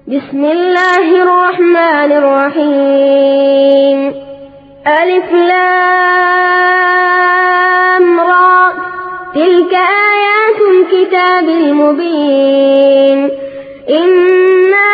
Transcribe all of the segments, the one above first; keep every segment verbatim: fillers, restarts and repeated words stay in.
بسم الله الرحمن الرحيم. ألف لام را، تلك آيات الكتاب المبين. إنا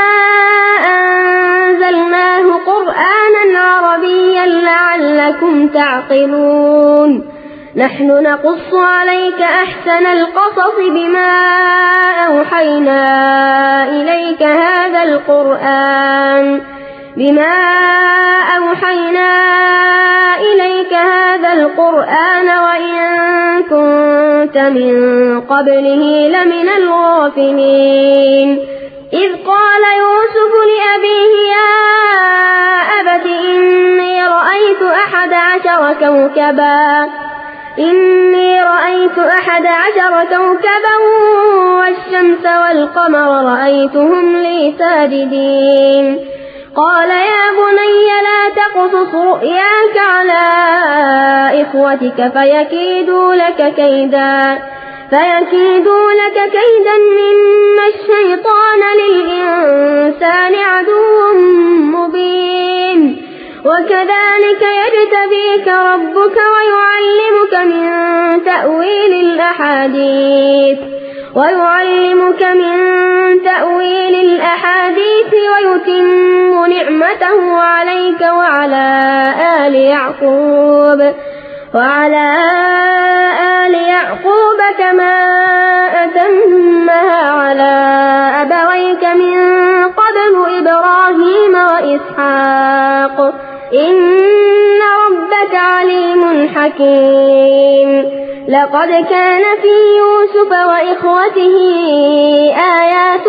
أنزلناه قرآنا عربيا لعلكم تعقلون. نحن نقص عليك أحسن القصص بما أوحينا إليك هذا القرآن بما أوحينا إليك هذا القرآن وإن كنت من قبله لمن الغافلين. إذ قال يوسف لأبيه يا أبت إني رأيت أحد عشر كوكبا إني رأيت أحد عشر كوكبا والشمس والقمر رأيتهم لي ساجدين. قال يا بني لا تقصص رؤياك على إخوتك فيكيدوا لك كيدا فيكيدوا لك كيدا إن الشيطان للإنسان عدو مبين. وكذلك يجتبيك ربك ويعلمك من تأويل الأحاديث ويعلمك من تأويل الأحاديث ويتم نعمته عليك وعلى آل يعقوب وعلى آل يعقوب كما أتمها على أبويك من قبل إبراهيم وإسحاق إن ربك عليم حكيم. لقد كان في يوسف وإخوته آيات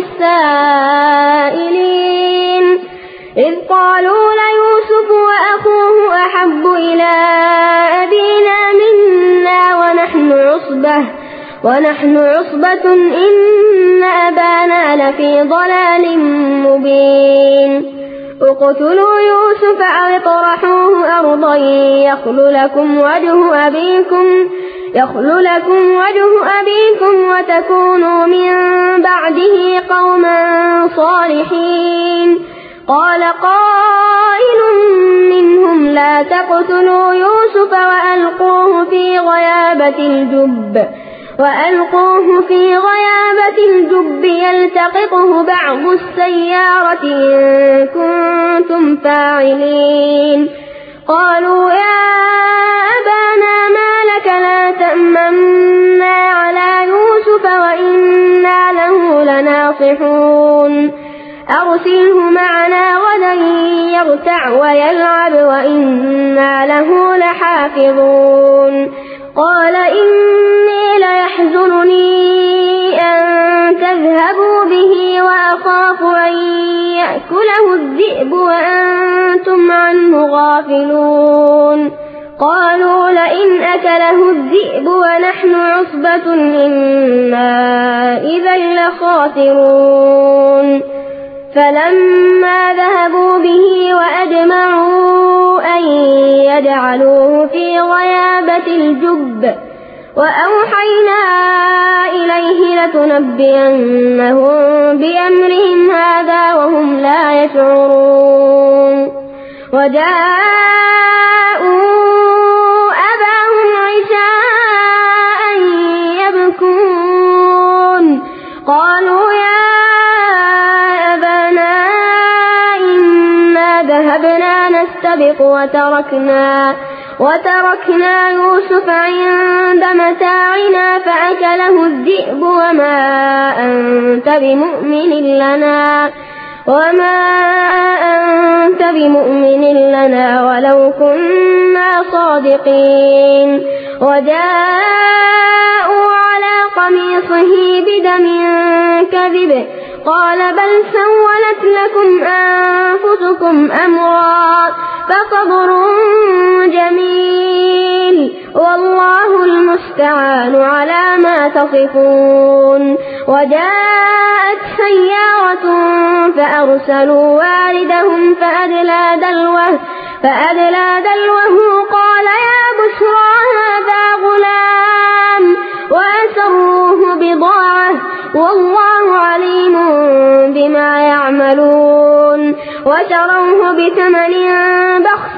للسائلين إذ قالوا ليوسف وأخوه أحب إلى أبينا منا ونحن عصبة ونحن عصبة إن أبانا لفي ضلال مبين. اقتلوا يوسف أو اطرحوه أرضا يخل لكم وجه أبيكم يخل لكم وجه أبيكم وتكونوا من بعده قوما صالحين. قال قائل منهم لا تقتلوا يوسف وألقوه في غيابة الجب وألقوه في غيابة الجب يلتقطه بعض السيارة إن كنتم فاعلين. قالوا يا أبانا ما لك لا تأمنا على يوسف وإنا له لناصحون. أرسله معنا غدا يرتع ويلعب وإنا له لحافظون. قال إني ليحزنني أن تذهبوا به وأخاف أن يأكله الذئب وأنتم عنه غافلون. قالوا لئن أكله الذئب ونحن عصبة إنا إذا لخاسرون. فلما ذهبوا به وأجمعوا أن يجعلوه في غيابة الجب وأوحينا إليه لتنبئنهم بأمرهم هذا وهم لا يشعرون. وجاءوا أباهم عشاء يبكون. قالوا يا أبانا إنا ذهبنا نستبق وتركنا وتركنا يوسف عند متاعنا فأكله الذئب وما أنت بمؤمن لنا وما أنت بمؤمن لنا ولو كنا صادقين. وجاءوا على قميصه بدم كذب قال بل سولت لكم أنفسكم أمرا فصبر جميل والله المستعان على ما تصفون. وجاءت سيارة فأرسلوا واردهم فأدلى دلوه فأدلى دلوه قال يا بشرى هذا غلام وأسروه بضاعة والله عليم بما يعملون وشروه بثمن بخس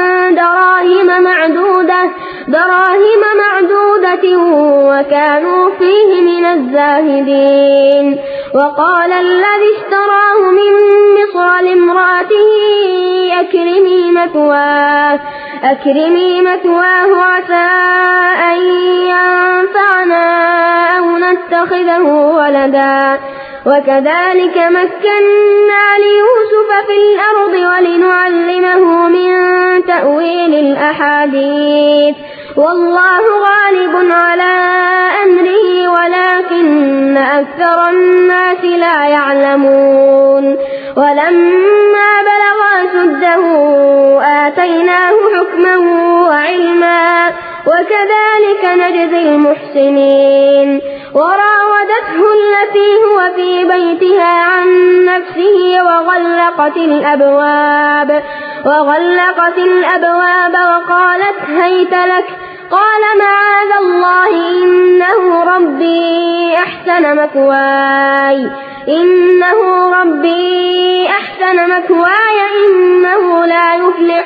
دراهم معدودة دراهم معدودة وكانوا فيه من الزاهدين. وقال الذي اشتراه من مصر لامرأته أكرمي مثواه أكرمي مثواه عسى أن ينفعنا أو نتخذه ولدا وكذلك مكنا ليوسف في الأرض ولنعلمه من تأويل الأحاديث والله غالب على أمره ولكن أكثر الناس لا يعلمون. ولما بلغ أشده آتيناه حكما وعلما وكذلك نجزي المحسنين. وراودته التي هو في بيتها عن نفسه وغلقت الأبواب وغلقت الأبواب وقالت هيت لك قال معاذ الله إنه ربي أحسن مثواي إنه ربي أحسن مثواي إنه لا يفلح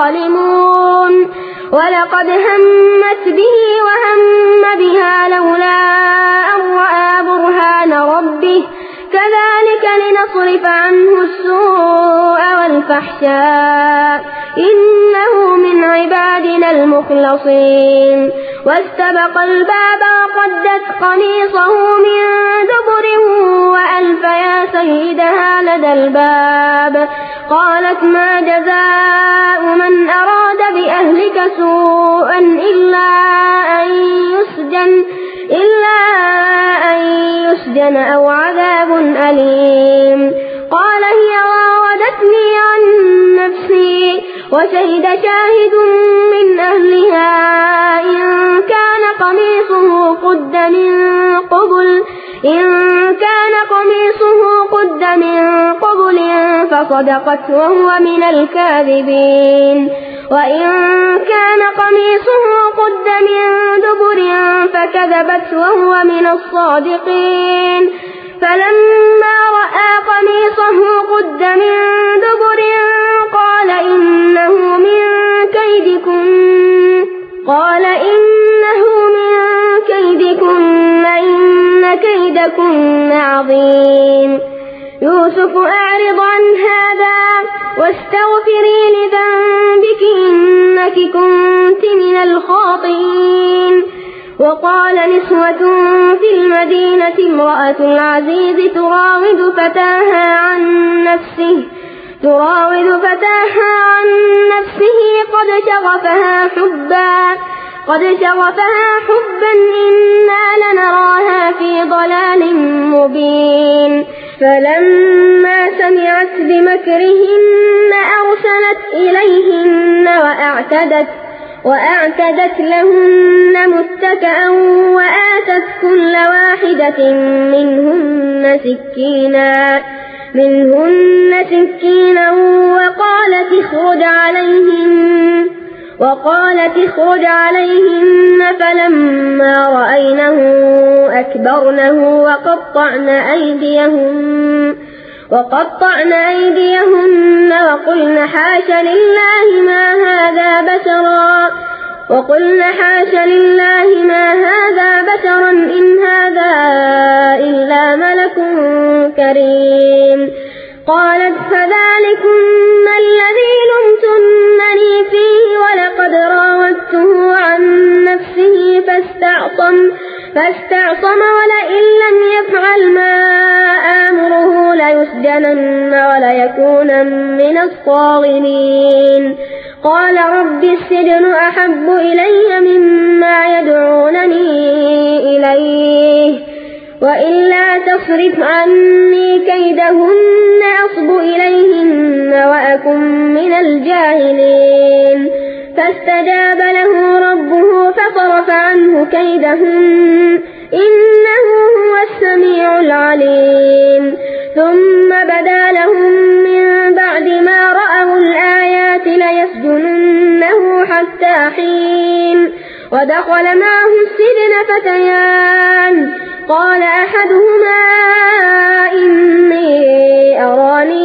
الظالمون. ولقد همت به وهم بها لولا أن رأى برهان ربه كذلك لنصرف عنه السوء والفحشاء إنه من عبادنا المخلصين. واستبق الباب وقدت قميصه من دبر وألف يا سيدها لدى الباب قالت ما جزاء من أراد بأهلك سوءا إلا أن يسجن إلا أن يسجن أو عذاب أليم. قال هي راودتني عن نفسي وشهد شاهد من أهلها إن كان قميصه قد من قبل إن كان قميصه قد من قبل فصدقت وهو من الكاذبين وإن كان قميصه قد من دبر فكذبت وهو من الصادقين. فلما رأى قميصه قد من دبر قال إنه من كيدكن قال إنه من كيدكن إن كيدكن عظيم. يوسف أعرض عن هذا واستغفري لذنبك إنك كنت من الخاطئين. وقال نسوة في المدينة امرأة العزيز تراود فتاها عن نفسه تراود فتاها عن نفسه قد شغفها حبا قد شغفها حبا إنا لنراها في ضلال مبين. فلما سمعت بمكرهن أرسلت إليهن وأعتدت وأعتدت لهن متكئا وآتت كل واحدة منهن سكينا منهن سكينا وقالت اخرج عليهن وقالت اخرج عليهن. فلما رأينه أكبرنه وقطعن أيديهن وقطعن أيديهن وقلن حاش لله ما هذا بشرا وقلن حاش لله ما هذا بشرا إن هذا إلا ملك كريم. قالت فذلكن الذي لمتنني فيه ولقد راودته عن نفسه فاستعصم فاستعصم ولئن لم يفعل ما آمره ليسجنن وليكونن من الصاغرين. قال رب السجن أحب إلي مما يدعونني إليه وإلا تصرف عني كيدهن أصب إليهن وأكن من الجاهلين. فاستجاب له ربه فصرف عنه كيدهن إنه هو السميع العليم. ثم بدا لهم من بعد ما رأوا الآيات ليسجننه حتى حين. ودخل معه السجن فتيان قال أحدهما إني أراني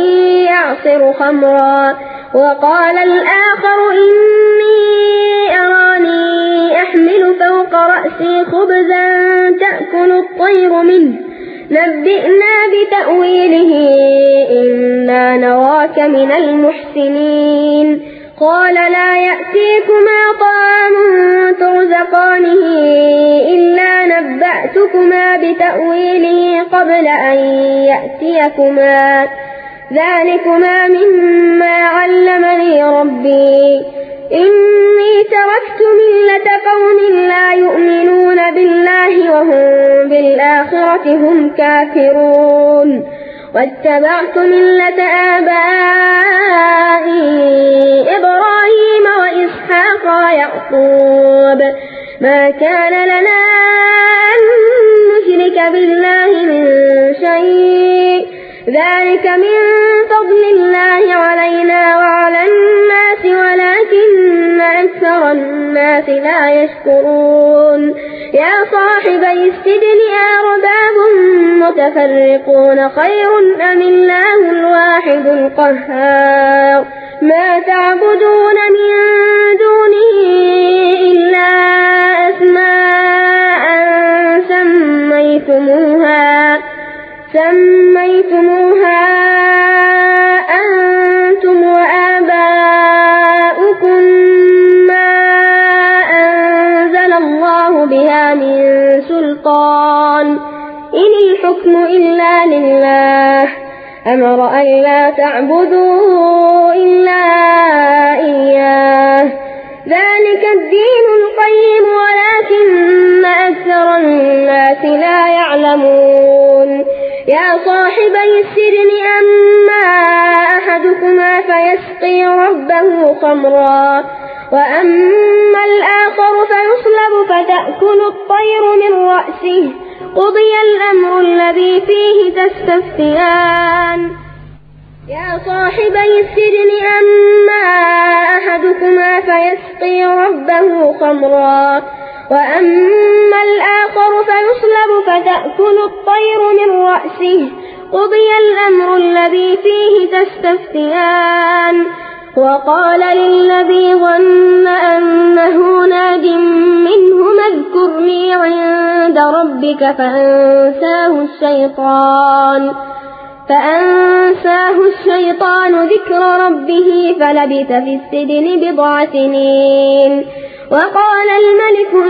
يعصر خمرا. وقال الآخر إني أراني أحمل فوق رأسي خبزا تأكل الطير منه نبئنا بتأويله إنا نراك من المحسنين. قال لا يأتيكما طعام ترزقانه إلا نبأتكما بتأويله قبل أن يأتيكما ذلكما مما علمني ربي إني تركت ملة قوم لا يؤمنون بالله وهم بالآخرة هم كافرون واتبعت ملة آبائي إبراهيم وإسحاق ويعقوب ما كان لنا أن نشرك بالله من شيء ذلك من فضل الله علينا وعلى الناس ولكن أكثر الناس لا يشكرون. يا صاحبي السجن أرباب متفرقون خير أم الله الواحد القهار ما تعبدون من دونه إلا أسماء سميتموها سميتموها أنتم وآباؤكم ما أنزل الله بها من سلطان إن الحكم إلا لله أمر أن لا تعبدوا إلا إياه ذلك الدين القيم ولكن أكثر الناس لا يعلمون. يا صاحبي السجن أما أحدكما فيسقي ربه خمرا وأما الآخر فيصلب فتأكل الطير من رأسه قضي الأمر الذي فيه تستفتيان. يا صاحبي السجن أما أحدكما فيسقي ربه خمرا وأما الآخر فيصلب فتأكل الطير من رأسه قضي الأمر الذي فيه تستفتيان. وقال للذي ظن أنه ناج منه اذكرني عند ربك فأنساه الشيطان فأنساه الشيطان ذكر ربه فلبث في السجن بضع سنين. وقال الملك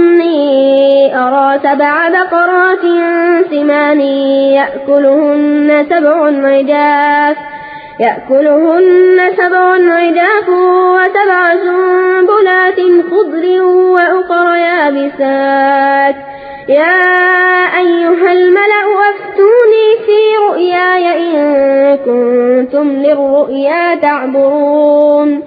إني أرى سبع بقرات سمان يأكلهن سبع عجاف يأكلهن سبع عجاف وسبع سنبلات خضر وأخر يابسات. يا أيها الملأ أفتوني في رؤياي إن كنتم للرؤيا تعبرون.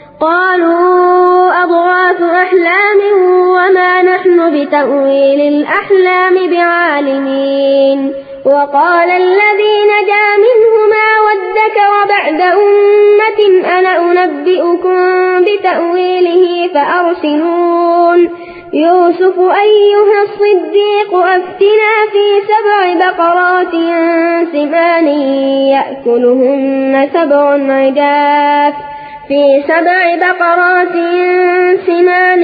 قالوا أضغاث أحلام وما نحن بتأويل الأحلام بعالمين. وقال الذي نجا منهما وادكر بعد أمة أنا أنبئكم بتأويله فأرسلون. يوسف أيها الصديق أفتنا في سبع بقرات سمان يأكلهن سبع عجاف في سبع بقرات سمان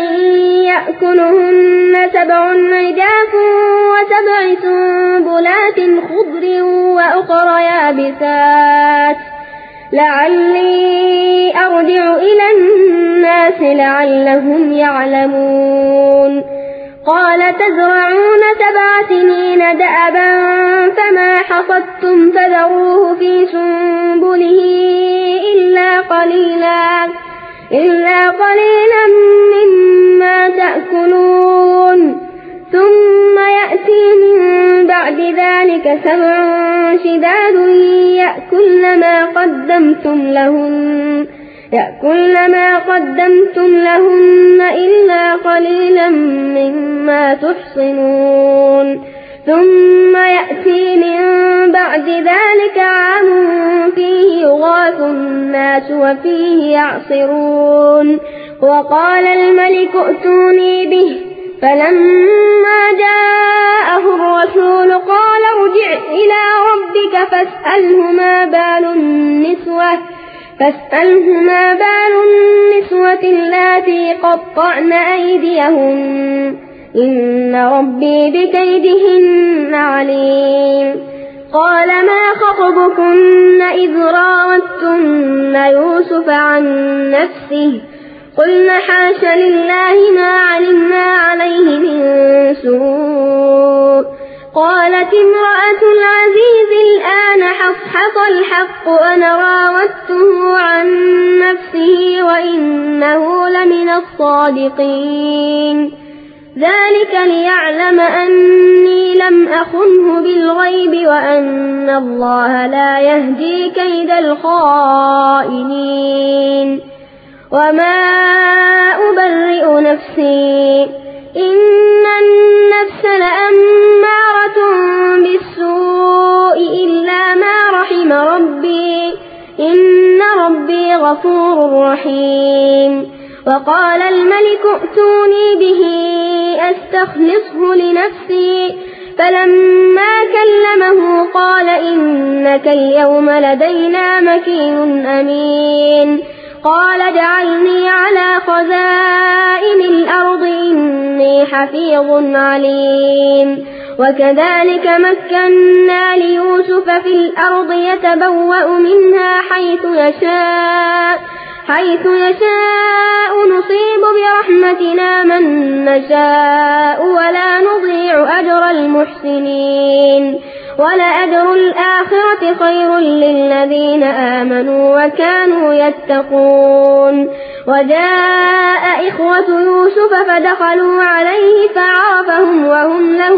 يأكلهن سبع عجاف وسبع سنبلات خضر وأخر يابسات لعلي أرجع إلى الناس لعلهم يعلمون. قال تزرعون سبع سنين دأبا فما حصدتم فذروه في سنبله إلا قليلا إلا قليلا مما تأكلون. ثم يأتي من بعد ذلك سبع شداد يأكلن ما قدمتم لهن يأكلن ما قدمتم لهن إلا قليلا مما تحصنون. ثم يأتي من بعد ذلك عام فيه يغاث الناس وفيه يعصرون. وقال الملك ائتوني به فلما جاءه الرسول قال ارجع إلى ربك فاسأله ما بال النسوة فاسأله ما بال النسوة اللاتي قطعن أيديهن إن ربي بكيدهن عليم. قال ما خطبكن إذ راوتن يوسف عن نفسه قلنا حاش لله ما علمنا عليه من سوء. قالت امرأة العزيز الآن حصحص الحق أنا راودته عن نفسه وإنه لمن الصادقين. ذلك ليعلم أني لم أخنه بالغيب وأن الله لا يهدي كيد الخائنين. وما أبرئ نفسي إن النفس لأمارة بالسوء إلا ما رحم ربي إن ربي غفور رحيم. وقال الملك ائتوني به أستخلصه لنفسي فلما كلمه قال إنك اليوم لدينا مكين أمين. قال اجعلني على خزائن الأرض إني حفيظ عليم. وكذلك مكنا ليوسف في الأرض يتبوأ منها حيث يشاء حيث يشاء نصيب برحمتنا من نشاء ولا نضيع أجر المحسنين. ولأجر الآخرة خير للذين آمنوا وكانوا يتقون. وجاء إخوة يوسف فدخلوا عليه فعرفهم وهم له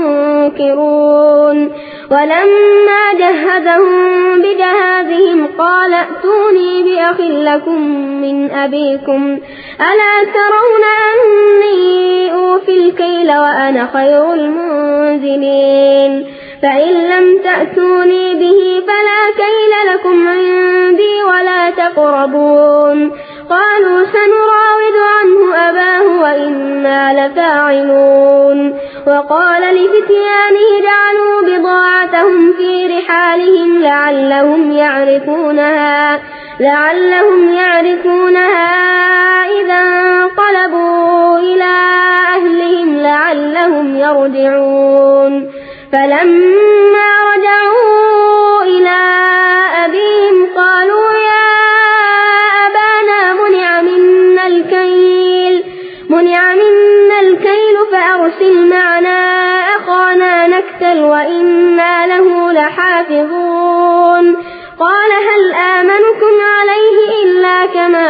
منكرون. ولما جهزهم بجهازهم قال ائتوني بأخ لكم من أبيكم ألا ترون أني أوفي الكيل وأنا خير المنزلين. فإن لم تأتوني به فلا كيل لكم عندي ولا تقربون. قالوا سنراود عنه أباه وإنا لفاعلون. وقال لفتيانه جعلوا بضاعتهم في رحالهم لعلهم يعرفونها لعلهم يعرفونها إذا انقلبوا إلى أهلهم لعلهم يرجعون. فلما رجعوا إلى أبيهم قالوا يا أبانا منع منا الكيل منع منا الكيل فأرسل معنا أخانا نكتل وإنا له لحافظون. قال هل آمنكم عليه إلا كما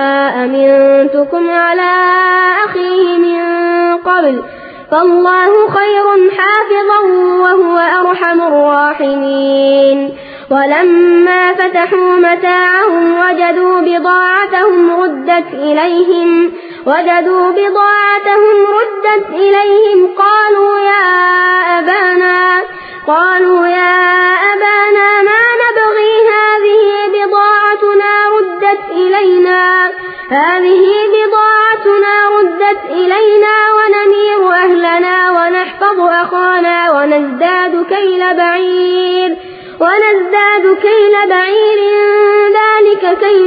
أمنتكم على أخيه من قبل فالله خير حافظا وهو أرحم الراحمين. ولما فتحوا متاعهم وجدوا بضاعتهم ردت إليهم وجدوا بضاعتهم ردت إليهم قالوا يا أبانا قالوا يا أبانا ما نبغي هذه بضاعتنا ردت إلينا هذه بضاعتنا ردت إلينا ونمير أهلنا ونحفظ أخانا ونزداد كيل بعير ونزداد كيل بعير ذلك كيل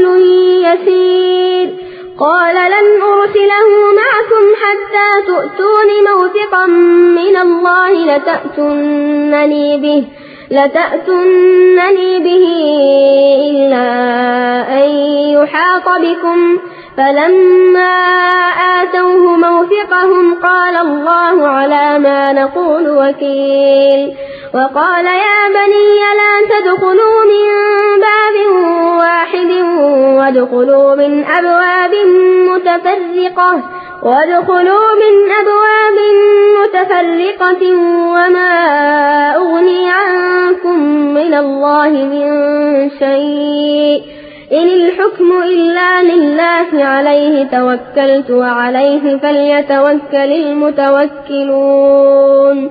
يسير. قال لن أرسله معكم حتى تؤتون موثقا من الله لتأتونني به لتأتونني به إلا أن يحاط بكم. فلما آتوه موثقهم قال الله على ما نقول وكيل. وقال يا بني لا تدخلوا من باب واحد وادخلوا من أبواب متفرقة وادخلوا من أبواب متفرقة وما أغني عنكم من الله من شيء إن الحكم إلا لله عليه توكلت وعليه فليتوكل المتوكلون.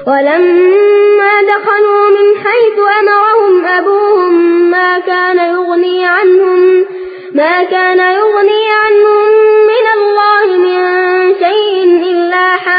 ولما دخلوا من حيث أمرهم أبوهم ما كان يغني عنهم ما كان يغني عنهم من الله من شيء إلا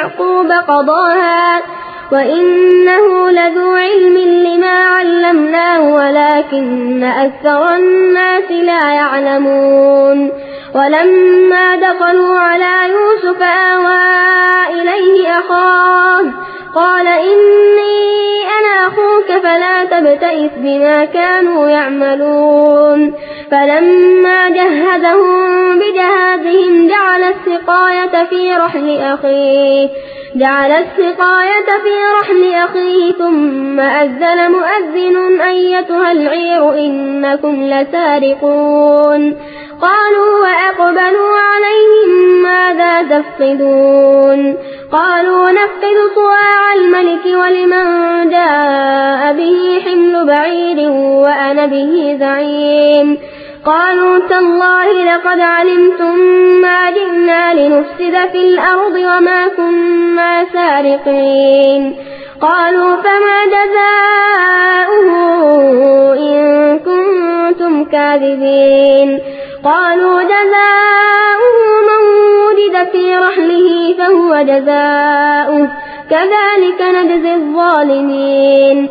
يعقوب قضاها وإنه لذو علم لما علمناه ولكن أكثر الناس لا يعلمون ولما دخلوا على يوسف آوى إليه أخاه قال إني أنا أخوك فلا تبتئس بما كانوا يعملون فلما جهزهم بجهازهم جعل السقاية في رحل أخيه جعل السقاية في رحل أخيه ثم أذن مؤذن أيتها العير إنكم لسارقون قالوا وأقبلوا عليهم ماذا تفقدون قالوا نفقد صواع الملك ولمن جاء به حمل بعير وأنا به زعيم قالوا تالله لقد علمتم ما جئنا لنفسد في الأرض وما كنا سارقين قالوا فما جزاؤه إن كنتم كاذبين قالوا جزاؤه من وجد في رحله فهو جزاؤه كذلك نجزي الظالمين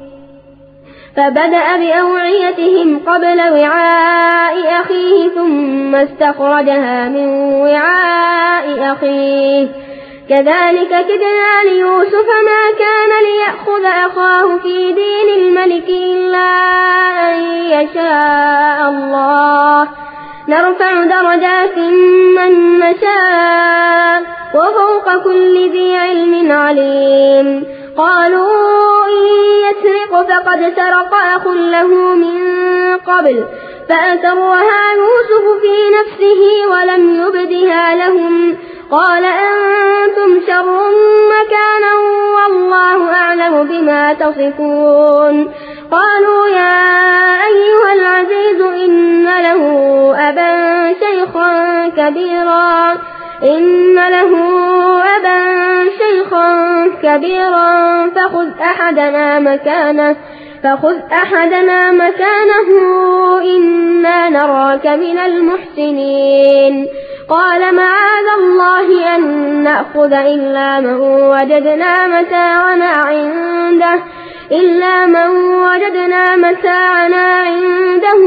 فبدأ بأوعيتهم قبل وعاء أخيه ثم استخرجها من وعاء أخيه كذلك كدنا ليوسف ما كان ليأخذ أخاه في دين الملك إلا أن يشاء الله نرفع درجات من نشاء وفوق كل ذي علم عليم قالوا إن يسرق فقد سرق أخ له من قبل فأسرها يوسف في نفسه ولم يبدها لهم قال أنتم شر مكانا والله أعلم بما تصفون قالوا يا أيها العزيز إن له أبا شيخا كبيرا إن له أبا شيخا كبيرا فخذ أحدنا مكانه فخذ أحدنا مكانه إنا نراك من المحسنين قال معاذ الله أن نأخذ إلا من وجدنا متاعنا عنده إلا من وجدنا متاعنا عنده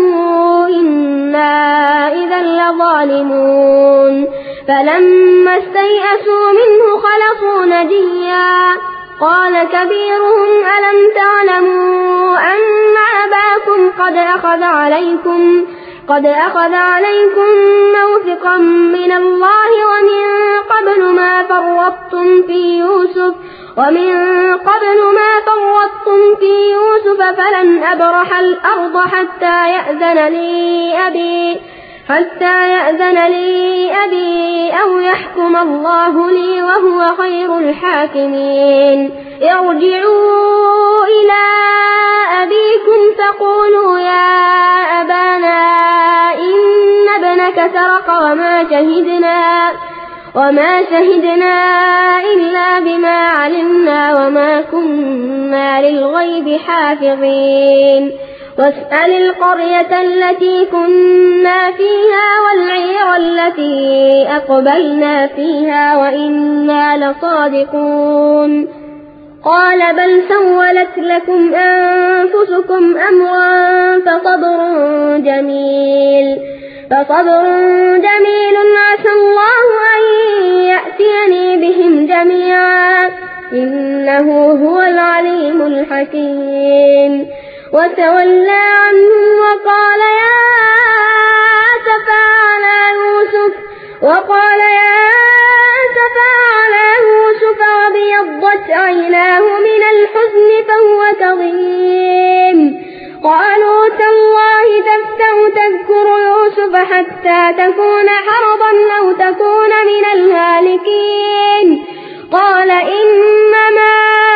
إنا إذا لظالمون فلما استيئسوا منه خلصوا نجيا قال كبيرهم ألم تعلموا أن أباكم قد أخذ عليكم قد أخذ عليكم موثقا من الله ومن قبل ما فرطتم في يوسف ومن قبل ما فرطتم في يوسف فلن أبرح الأرض حتى يأذن لي أبي حتى يأذن لي أبي أو يحكم الله لي وهو خير الحاكمين ارجعوا إلى أبيكم فقولوا يا أبانا إن ابنك سرق وما شهدنا وما شهدنا إلا بما علمنا وما كنا للغيب حافظين واسأل القرية التي كنا فيها والعير التي أقبلنا فيها وإنا لصادقون قال بل سولت لكم أنفسكم أمرا فصبر جميل فصبر جميل عسى الله أن يأتيني بهم جميعا إنه هو العليم الحكيم وتولى عنهم وقال يا أسفا على يوسف وقال يا أسفا على يوسف وابيضت عيناه من الحزن فهو كظيم قالوا تالله تفتأ تذكر يوسف حتى تكون حرضا أو تكون من الهالكين قال إنما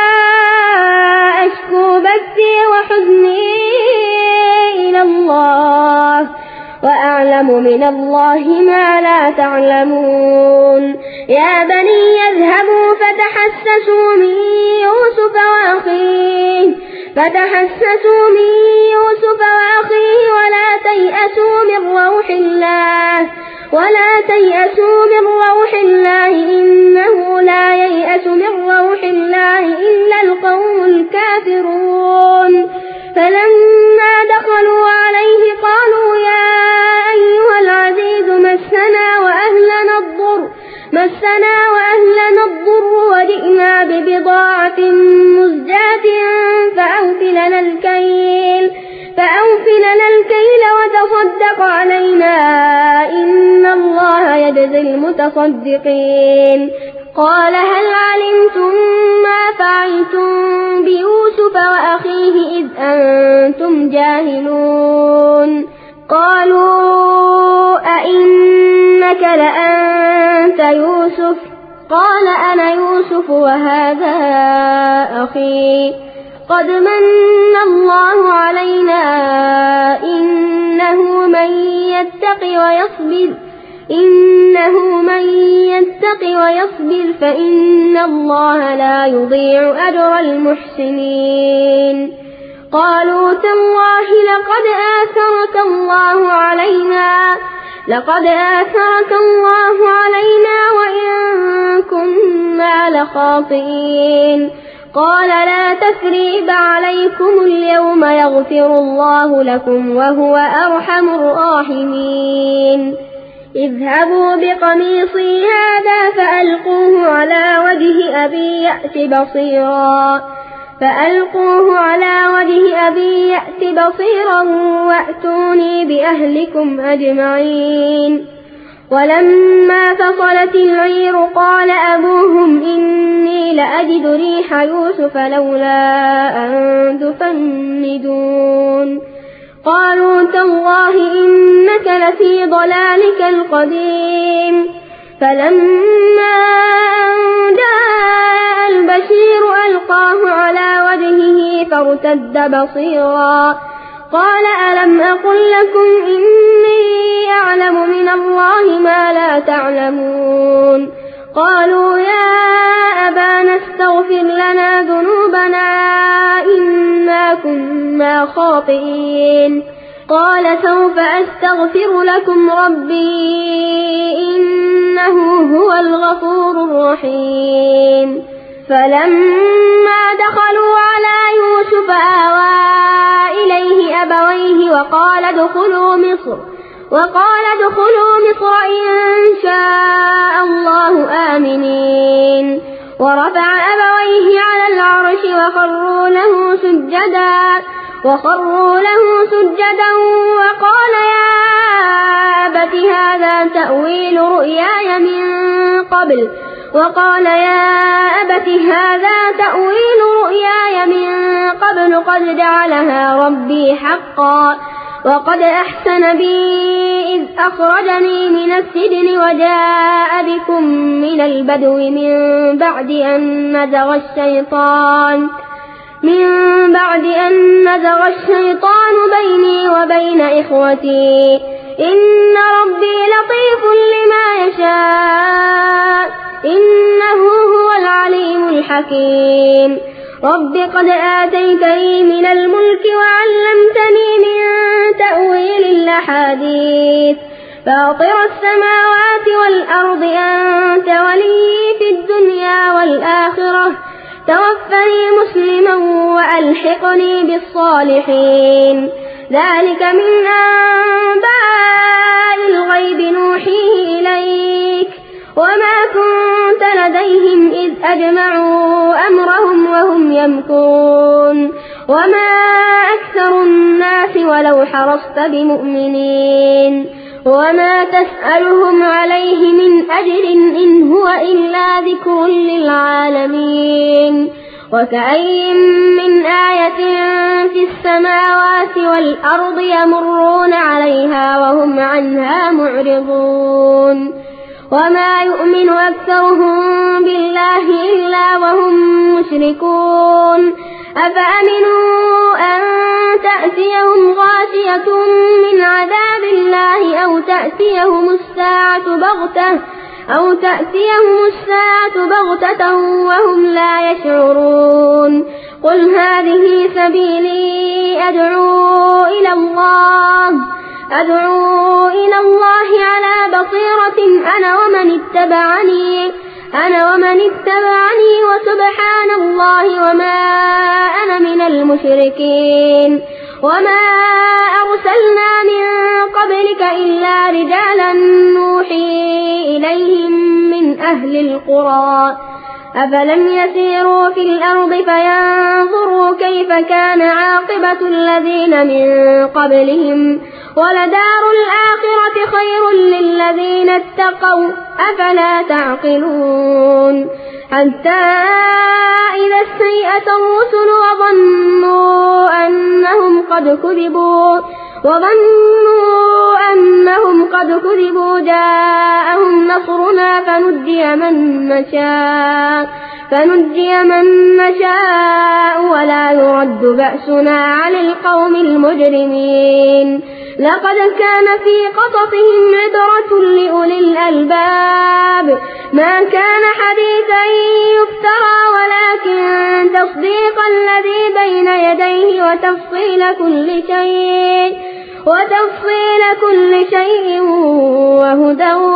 أشكو بثي وحزني إلى الله وأعلم من الله ما لا تعلمون يا بني اذهبوا فتحسسوا من يوسف وأخيه فتحسسوا من يوسف وأخيه ولا تيأسوا من روح الله ولا تيأسوا من روح الله إنه لا ييأس من روح الله إلا القوم الكافرون فلما دخلوا عليه قالوا يا أيها العزيز مسنا وأهلنا الضر مسنا وأهلنا الضر وجئنا ببضاعة مزجاة فأوف لنا الكيل فأوف لنا الكيل وتصدق علينا إن الله يجزي المتصدقين قال هل علمتم ما فعلتم بيوسف وأخيه إذ أنتم جاهلون قالوا أئنك لأنت يوسف قال أنا يوسف وهذا أخي قد من الله علينا إنه من يتق ويصبر إنه من يتق ويصبر فإن الله لا يضيع أجر المحسنين قالوا تالله لقد آثرك الله علينا لقد آثرك الله علينا وإن كنا لخاطئين قال لا تثريب عليكم اليوم يغفر الله لكم وهو أرحم الراحمين اذهبوا بقميصي هذا فألقوه على وجه أبي يأت بصيرا فألقوه على وجه أبي يأت بصيرا وأتوني بأهلكم أجمعين ولما فصلت العير قال أبوهم إني لأجد ريح يوسف لولا أن تفندون قالوا تالله إنك لفي ضلالك القديم فلما أن جاء البشير ألقاه على وجهه فارتد بصيرا قال ألم أقل لكم إني أعلم من الله ما لا تعلمون قالوا يا أبانا استغفر لنا ذنوبنا إنا كنا خاطئين قال سوف أستغفر لكم ربي إنه هو الغفور الرحيم فلما دخلوا على يوسف آوى إليه أبويه وقال ادخلوا مصر وقال ادخلوا مصر إن شاء الله آمنين ورفع أبويه على العرش وخروا له سجدا وخروا له سجدا وقال يا أبت هذا تأويل رؤياي من قبل وقال يا أبت هذا تأويل رؤياي من قبل قد جعلها ربي حقا وقد أحسن بي إذ أخرجني من السجن وجاء بكم من البدو من بعد أن نزغ الشيطان من بعد أن نزغ الشيطان بيني وبين إخوتي إن ربي لطيف لما يشاء إنه هو العليم الحكيم رب قد آتيتني من الملك وعلمتني من تأويل الأحاديث فاطر السماوات والأرض أنت ولي في الدنيا والآخرة توفني مسلما وألحقني بالصالحين ذلك من أنباء الغيب نوحيه إليك وما كنت لديهم إذ أجمعوا أمرهم وهم يمكرون وما أكثر الناس ولو حرصت بمؤمنين وما تسألهم عليه من أجر إن هو إلا ذكر للعالمين وكأين من آية في السماوات والأرض يمرون عليها وهم عنها معرضون وما يؤمن أكثرهم بالله إلا وهم مشركون أفأمنوا أن تأتيهم غاشية من عذاب الله أو تأتيهم الساعة بغتة أو تأتيهم الساعة بغتة وهم لا يشعرون قل هذه سبيلي أدعو إلى الله أدعو إلى الله على بصيرة أنا ومن اتبعني أنا ومن اتبعني وسبحان الله وما أنا من المشركين. وما أرسلنا من قبلك إلا رجالا نوحي إليهم من أهل القرى أفلم يسيروا في الأرض فينظروا كيف كان عاقبة الذين من قبلهم ولدار الآخرة خير للذين اتقوا أفلا تعقلون. حتى إذا استيأس الرسل وظنوا أنهم قد كذبوا وظنوا أنهم قد كذبوا جاءهم نصرنا فنجي من نشاء فنجي من نشاء ولا يرد بأسنا عن القوم المجرمين. لقد كان في قصصهم عبرة لأولي الألباب ما كان حديثا يفترى ولكن تصديق الذي بين يديه وتفصيل كل شيء وتفصيل كل شيء وهدى